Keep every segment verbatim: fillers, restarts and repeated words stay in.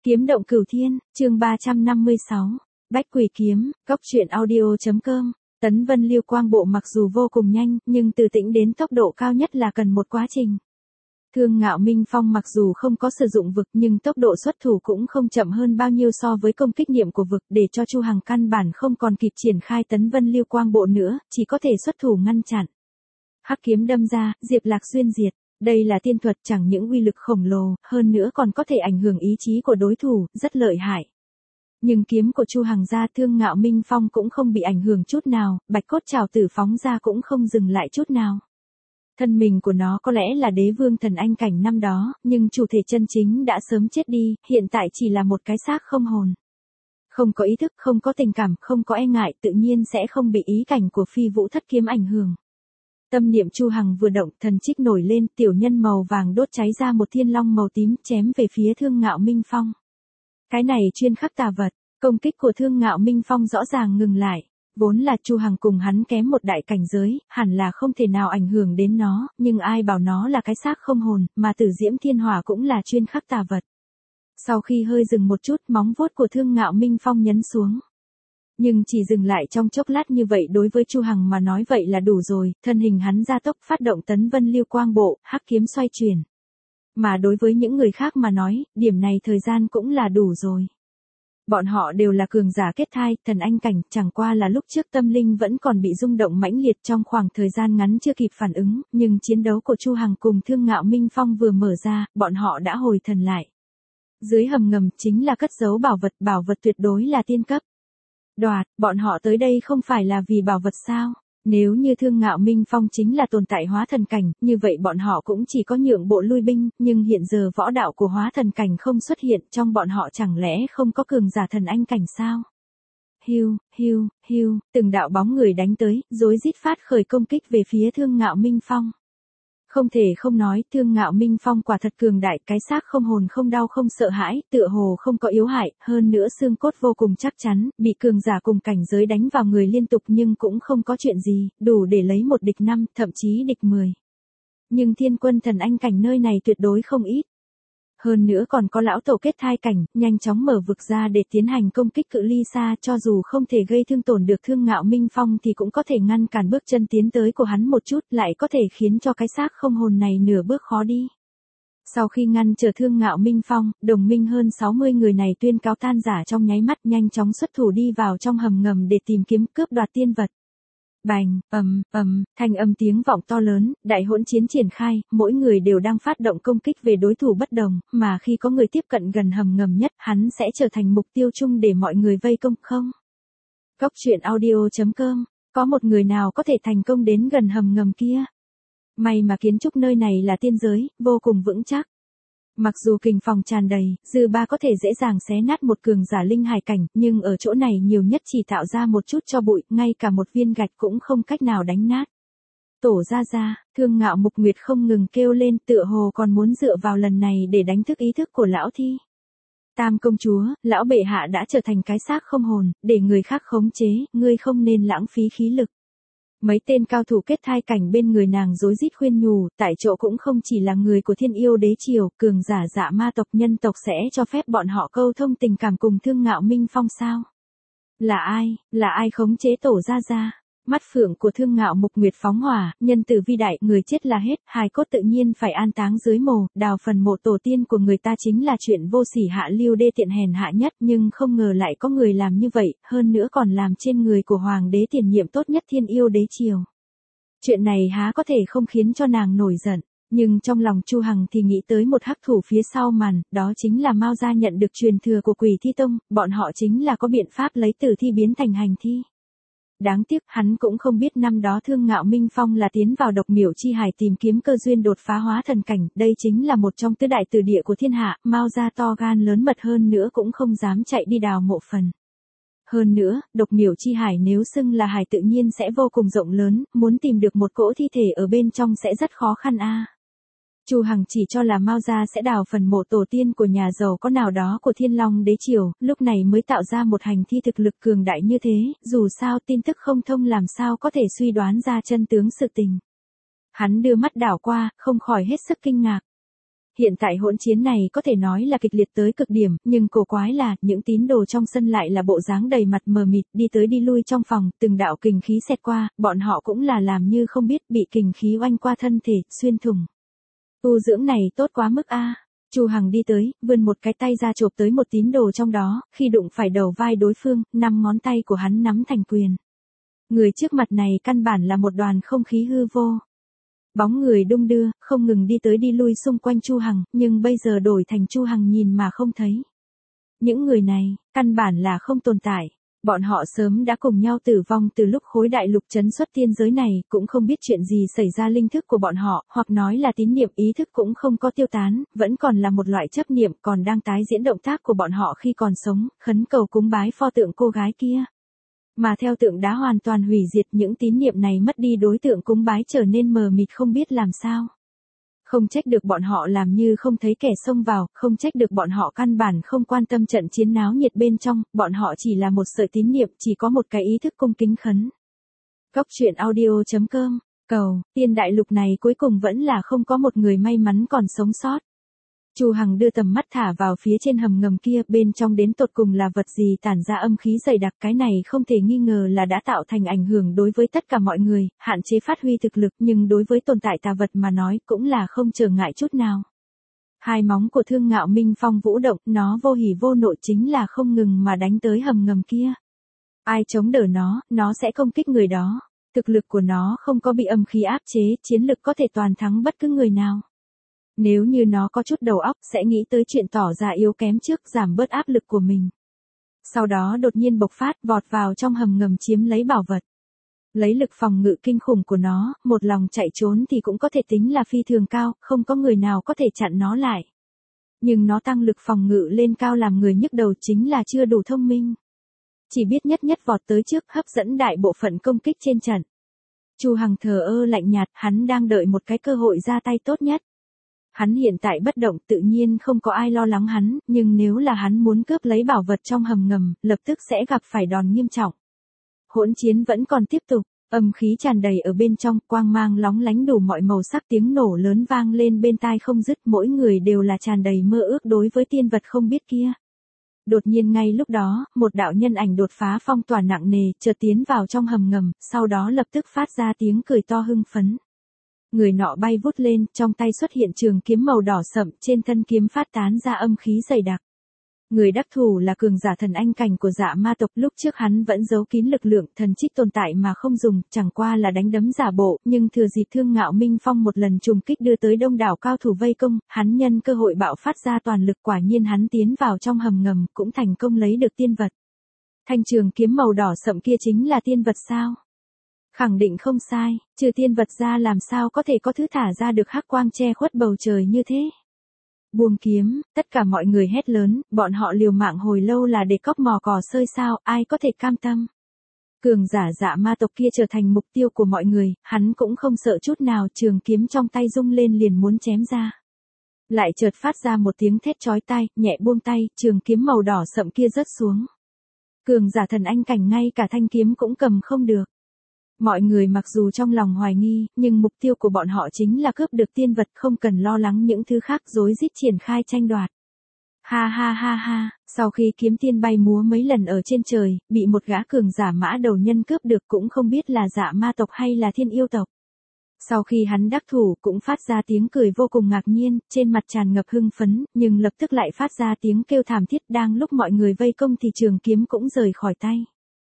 Kiếm động cửu thiên, chương ba trăm năm mươi sáu. Bách Quỷ kiếm, cốc truyện audio.com. Tấn Vân Liêu Quang Bộ mặc dù vô cùng nhanh, nhưng từ tĩnh đến tốc độ cao nhất là cần một quá trình. Thương Ngạo Minh Phong mặc dù không có sử dụng vực nhưng tốc độ xuất thủ cũng không chậm hơn bao nhiêu so với công kích niệm của vực, để cho Chu Hằng căn bản không còn kịp triển khai Tấn Vân Liêu Quang Bộ nữa, chỉ có thể xuất thủ ngăn chặn. Hắc kiếm đâm ra, Diệp Lạc xuyên diệt. Đây là tiên thuật chẳng những uy lực khổng lồ, hơn nữa còn có thể ảnh hưởng ý chí của đối thủ, rất lợi hại. Nhưng kiếm của Chu Hằng ra Thương Ngạo Minh Phong cũng không bị ảnh hưởng chút nào, bạch cốt trảo tử phóng ra cũng không dừng lại chút nào. Thân mình của nó có lẽ là đế vương thần anh cảnh năm đó, nhưng chủ thể chân chính đã sớm chết đi, hiện tại chỉ là một cái xác không hồn. Không có ý thức, không có tình cảm, không có e ngại, tự nhiên sẽ không bị ý cảnh của phi vũ thất kiếm ảnh hưởng. Tâm niệm Chu Hằng vừa động, thần trích nổi lên, tiểu nhân màu vàng đốt cháy ra một thiên long màu tím, chém về phía Thương Ngạo Minh Phong. Cái này chuyên khắc tà vật, công kích của Thương Ngạo Minh Phong rõ ràng ngừng lại. Vốn là Chu Hằng cùng hắn kém một đại cảnh giới, hẳn là không thể nào ảnh hưởng đến nó, nhưng ai bảo nó là cái xác không hồn, mà Tử Diễm Thiên Hỏa cũng là chuyên khắc tà vật. Sau khi hơi dừng một chút, móng vuốt của Thương Ngạo Minh Phong nhấn xuống. Nhưng chỉ dừng lại trong chốc lát như vậy đối với Chu Hằng mà nói vậy là đủ rồi, thân hình hắn gia tốc phát động Tấn Vân Liêu Quang Bộ, hắc kiếm xoay chuyển. Mà đối với những người khác mà nói, điểm này thời gian cũng là đủ rồi. Bọn họ đều là cường giả kết thai, thần anh cảnh, chẳng qua là lúc trước tâm linh vẫn còn bị rung động mãnh liệt trong khoảng thời gian ngắn chưa kịp phản ứng, nhưng chiến đấu của Chu Hằng cùng Thương Ngạo Minh Phong vừa mở ra, bọn họ đã hồi thần lại. Dưới hầm ngầm chính là cất giấu bảo vật, bảo vật tuyệt đối là tiên cấp. Đoạt, bọn họ tới đây không phải là vì bảo vật sao? Nếu như Thương Ngạo Minh Phong chính là tồn tại hóa thần cảnh, như vậy bọn họ cũng chỉ có nhượng bộ lui binh, nhưng hiện giờ võ đạo của hóa thần cảnh không xuất hiện, trong bọn họ chẳng lẽ không có cường giả thần anh cảnh sao? Hiu, hiu, hiu, từng đạo bóng người đánh tới, rối rít phát khởi công kích về phía Thương Ngạo Minh Phong. Không thể không nói, Thương Ngạo Minh Phong quả thật cường đại, cái xác không hồn không đau không sợ hãi, tựa hồ không có yếu hại, hơn nữa xương cốt vô cùng chắc chắn, bị cường giả cùng cảnh giới đánh vào người liên tục nhưng cũng không có chuyện gì, đủ để lấy một địch năm, thậm chí địch mười. Nhưng thiên quân thần anh cảnh nơi này tuyệt đối không ít. Hơn nữa còn có lão tổ kết thai cảnh, nhanh chóng mở vực ra để tiến hành công kích cự ly xa, cho dù không thể gây thương tổn được Thương Ngạo Minh Phong thì cũng có thể ngăn cản bước chân tiến tới của hắn một chút, lại có thể khiến cho cái xác không hồn này nửa bước khó đi. Sau khi ngăn trở Thương Ngạo Minh Phong, đồng minh hơn sáu mươi người này tuyên cáo tan rã trong nháy mắt, nhanh chóng xuất thủ đi vào trong hầm ngầm để tìm kiếm cướp đoạt tiên vật. Bành, ầm, ầm, thanh âm tiếng vọng to lớn, đại hỗn chiến triển khai, mỗi người đều đang phát động công kích về đối thủ bất đồng, mà khi có người tiếp cận gần hầm ngầm nhất, hắn sẽ trở thành mục tiêu chung để mọi người vây công không? Cốc truyện audio.com, có một người nào có thể thành công đến gần hầm ngầm kia? May mà kiến trúc nơi này là tiên giới, vô cùng vững chắc. Mặc dù kình phòng tràn đầy, dư ba có thể dễ dàng xé nát một cường giả linh hải cảnh, nhưng ở chỗ này nhiều nhất chỉ tạo ra một chút cho bụi, ngay cả một viên gạch cũng không cách nào đánh nát. Tổ ra ra, Thương Ngạo Mục Nguyệt không ngừng kêu lên, tựa hồ còn muốn dựa vào lần này để đánh thức ý thức của lão thi. Tam công chúa, lão bệ hạ đã trở thành cái xác không hồn, để người khác khống chế, ngươi không nên lãng phí khí lực. Mấy tên cao thủ kết thai cảnh bên người nàng rối rít khuyên nhủ, tại chỗ cũng không chỉ là người của Thiên Yêu Đế Triều, cường giả dạ ma tộc nhân tộc sẽ cho phép bọn họ câu thông tình cảm cùng Thương Ngạo Minh Phong sao? Là ai, là ai khống chế tổ ra ra? Mắt phượng của Thương Ngạo Mục Nguyệt phóng hỏa, nhân tử vi đại, người chết là hết, hài cốt tự nhiên phải an táng dưới mồ, đào phần mộ tổ tiên của người ta chính là chuyện vô sỉ hạ lưu đê tiện hèn hạ nhất, nhưng không ngờ lại có người làm như vậy, hơn nữa còn làm trên người của hoàng đế tiền nhiệm tốt nhất Thiên Yêu Đế Triều. Chuyện này há có thể không khiến cho nàng nổi giận, nhưng trong lòng Chu Hằng thì nghĩ tới một hắc thủ phía sau màn, đó chính là Mao gia nhận được truyền thừa của Quỷ Thi Tông, bọn họ chính là có biện pháp lấy tử thi biến thành hành thi. Đáng tiếc, hắn cũng không biết năm đó Thương Ngạo Minh Phong là tiến vào độc miểu chi hải tìm kiếm cơ duyên đột phá hóa thần cảnh, đây chính là một trong tứ đại tử địa của thiên hạ, Mao gia to gan lớn mật hơn nữa cũng không dám chạy đi đào mộ phần. Hơn nữa, độc miểu chi hải nếu xưng là hải tự nhiên sẽ vô cùng rộng lớn, muốn tìm được một cỗ thi thể ở bên trong sẽ rất khó khăn a. Chu Hằng chỉ cho là Mao gia sẽ đào phần mộ tổ tiên của nhà giàu có nào đó của Thiên Long Đế Triều, lúc này mới tạo ra một hành thi thực lực cường đại như thế, dù sao tin tức không thông làm sao có thể suy đoán ra chân tướng sự tình. Hắn đưa mắt đảo qua, không khỏi hết sức kinh ngạc. Hiện tại hỗn chiến này có thể nói là kịch liệt tới cực điểm, nhưng cổ quái là, những tín đồ trong sân lại là bộ dáng đầy mặt mờ mịt, đi tới đi lui trong phòng, từng đạo kình khí xẹt qua, bọn họ cũng là làm như không biết, bị kình khí oanh qua thân thể, xuyên thủng. Tu dưỡng này tốt quá mức a. Chu Hằng đi tới, vươn một cái tay ra chộp tới một tín đồ trong đó, khi đụng phải đầu vai đối phương, năm ngón tay của hắn nắm thành quyền. Người trước mặt này căn bản là một đoàn không khí hư vô. Bóng người đung đưa, không ngừng đi tới đi lui xung quanh Chu Hằng, nhưng bây giờ đổi thành Chu Hằng nhìn mà không thấy. Những người này, căn bản là không tồn tại. Bọn họ sớm đã cùng nhau tử vong từ lúc khối đại lục trấn xuất tiên giới này, cũng không biết chuyện gì xảy ra linh thức của bọn họ, hoặc nói là tín niệm ý thức cũng không có tiêu tán, vẫn còn là một loại chấp niệm còn đang tái diễn động tác của bọn họ khi còn sống, khấn cầu cúng bái pho tượng cô gái kia. Mà theo tượng đá hoàn toàn hủy diệt, những tín niệm này mất đi đối tượng cúng bái trở nên mờ mịt không biết làm sao. Không trách được bọn họ làm như không thấy kẻ xông vào, không trách được bọn họ căn bản không quan tâm trận chiến náo nhiệt bên trong, bọn họ chỉ là một sợi tín niệm, chỉ có một cái ý thức cung kính khấn. Góc truyện audio chấm com, cầu, tiên đại lục này cuối cùng vẫn là không có một người may mắn còn sống sót. Chu Hằng đưa tầm mắt thả vào phía trên hầm ngầm kia, bên trong đến tột cùng là vật gì tản ra âm khí dày đặc, cái này không thể nghi ngờ là đã tạo thành ảnh hưởng đối với tất cả mọi người, hạn chế phát huy thực lực, nhưng đối với tồn tại tà vật mà nói cũng là không trở ngại chút nào. Hai móng của Thương Ngạo Minh Phong vũ động, nó vô hỉ vô nội chính là không ngừng mà đánh tới hầm ngầm kia. Ai chống đỡ nó, nó sẽ công kích người đó. Thực lực của nó không có bị âm khí áp chế, chiến lực có thể toàn thắng bất cứ người nào. Nếu như nó có chút đầu óc sẽ nghĩ tới chuyện tỏ ra yếu kém trước, giảm bớt áp lực của mình. Sau đó đột nhiên bộc phát, vọt vào trong hầm ngầm chiếm lấy bảo vật. Lấy lực phòng ngự kinh khủng của nó, một lòng chạy trốn thì cũng có thể tính là phi thường cao, không có người nào có thể chặn nó lại. Nhưng nó tăng lực phòng ngự lên cao làm người nhức đầu chính là chưa đủ thông minh. Chỉ biết nhất nhất vọt tới trước, hấp dẫn đại bộ phận công kích trên trận. Chu Hằng thờ ơ lạnh nhạt, hắn đang đợi một cái cơ hội ra tay tốt nhất. Hắn hiện tại bất động, tự nhiên không có ai lo lắng hắn, nhưng nếu là hắn muốn cướp lấy bảo vật trong hầm ngầm, lập tức sẽ gặp phải đòn nghiêm trọng. Hỗn chiến vẫn còn tiếp tục, âm khí tràn đầy ở bên trong, quang mang lóng lánh đủ mọi màu sắc, tiếng nổ lớn vang lên bên tai không dứt, mỗi người đều là tràn đầy mơ ước đối với tiên vật không biết kia. Đột nhiên ngay lúc đó, một đạo nhân ảnh đột phá phong tỏa nặng nề, chợt tiến vào trong hầm ngầm, sau đó lập tức phát ra tiếng cười to hưng phấn. Người nọ bay vút lên, trong tay xuất hiện trường kiếm màu đỏ sậm, trên thân kiếm phát tán ra âm khí dày đặc. Người đắc thủ là cường giả thần anh cảnh của Dạ Ma tộc, lúc trước hắn vẫn giấu kín lực lượng thần trích tồn tại mà không dùng, chẳng qua là đánh đấm giả bộ, nhưng thừa dịp Thương Ngạo Minh Phong một lần trùng kích đưa tới đông đảo cao thủ vây công, hắn nhân cơ hội bạo phát ra toàn lực, quả nhiên hắn tiến vào trong hầm ngầm, cũng thành công lấy được tiên vật. Thanh trường kiếm màu đỏ sậm kia chính là tiên vật sao? Khẳng định không sai, trừ tiên vật ra làm sao có thể có thứ thả ra được hắc quang che khuất bầu trời như thế. Buông kiếm, tất cả mọi người hét lớn, bọn họ liều mạng hồi lâu là để cóc mò cò sơi sao, ai có thể cam tâm. Cường giả Dạ Ma tộc kia trở thành mục tiêu của mọi người, hắn cũng không sợ chút nào, trường kiếm trong tay rung lên liền muốn chém ra. Lại chợt phát ra một tiếng thét chói tai, nhẹ buông tay, trường kiếm màu đỏ sậm kia rớt xuống. Cường giả thần anh cảnh ngay cả thanh kiếm cũng cầm không được. Mọi người mặc dù trong lòng hoài nghi, nhưng mục tiêu của bọn họ chính là cướp được tiên vật, không cần lo lắng những thứ khác, rối rít triển khai tranh đoạt. Ha ha ha ha, sau khi kiếm tiên bay múa mấy lần ở trên trời, bị một gã cường giả mã đầu nhân cướp được, cũng không biết là Dạ Ma tộc hay là Thiên Yêu tộc. Sau khi hắn đắc thủ cũng phát ra tiếng cười vô cùng ngạc nhiên, trên mặt tràn ngập hưng phấn, nhưng lập tức lại phát ra tiếng kêu thảm thiết, đang lúc mọi người vây công thì trường kiếm cũng rời khỏi tay.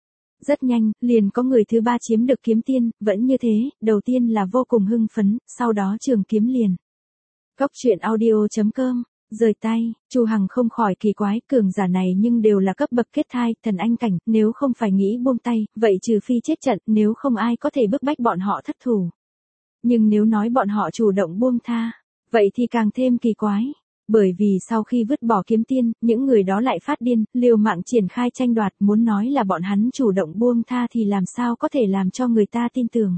Rất nhanh, liền có người thứ ba chiếm được kiếm tiên, vẫn như thế, đầu tiên là vô cùng hưng phấn, sau đó trường kiếm liền. Góc truyện audio chấm com, rời tay, Chu Hằng không khỏi kỳ quái, cường giả này nhưng đều là cấp bậc kết thai, thần anh cảnh, nếu không phải nghĩ buông tay, vậy trừ phi chết trận, nếu không ai có thể bức bách bọn họ thất thủ. Nhưng nếu nói bọn họ chủ động buông tha, vậy thì càng thêm kỳ quái. Bởi vì sau khi vứt bỏ kiếm tiên, những người đó lại phát điên, liều mạng triển khai tranh đoạt, muốn nói là bọn hắn chủ động buông tha thì làm sao có thể làm cho người ta tin tưởng.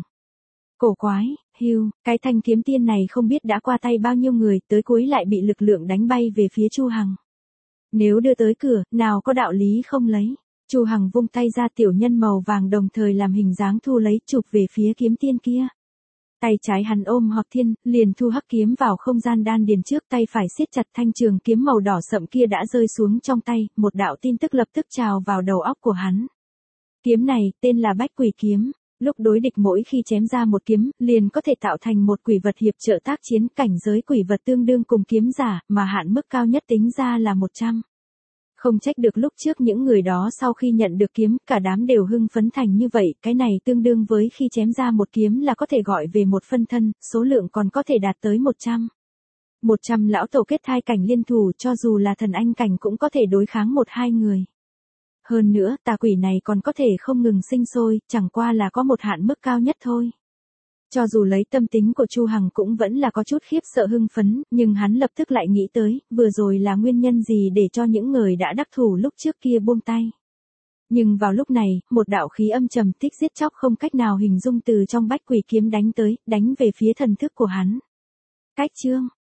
Cổ quái, hưu, cái thanh kiếm tiên này không biết đã qua tay bao nhiêu người, tới cuối lại bị lực lượng đánh bay về phía Chu Hằng. Nếu đưa tới cửa, nào có đạo lý không lấy. Chu Hằng vung tay ra, tiểu nhân màu vàng đồng thời làm hình dáng thu lấy, chụp về phía kiếm tiên kia. Tay trái hắn ôm Họt Thiên, liền thu hắc kiếm vào không gian đan điền trước, tay phải siết chặt thanh trường kiếm màu đỏ sậm kia đã rơi xuống trong tay, một đạo tin tức lập tức trào vào đầu óc của hắn. Kiếm này, tên là Bách Quỷ Kiếm, lúc đối địch mỗi khi chém ra một kiếm, liền có thể tạo thành một quỷ vật hiệp trợ tác chiến, cảnh giới quỷ vật tương đương cùng kiếm giả, mà hạn mức cao nhất tính ra là một trăm. Không trách được lúc trước những người đó sau khi nhận được kiếm, cả đám đều hưng phấn thành như vậy, cái này tương đương với khi chém ra một kiếm là có thể gọi về một phân thân, số lượng còn có thể đạt tới một trăm. một trăm lão tổ kết thai cảnh liên thủ, cho dù là thần anh cảnh cũng có thể đối kháng một hai người. Hơn nữa, tà quỷ này còn có thể không ngừng sinh sôi, chẳng qua là có một hạn mức cao nhất thôi. Cho dù lấy tâm tính của Chu Hằng cũng vẫn là có chút khiếp sợ hưng phấn, nhưng hắn lập tức lại nghĩ tới, vừa rồi là nguyên nhân gì để cho những người đã đắc thủ lúc trước kia buông tay. Nhưng vào lúc này, một đạo khí âm trầm tích giết chóc không cách nào hình dung từ trong Bách Quỷ Kiếm đánh tới, đánh về phía thần thức của hắn. Cách chương,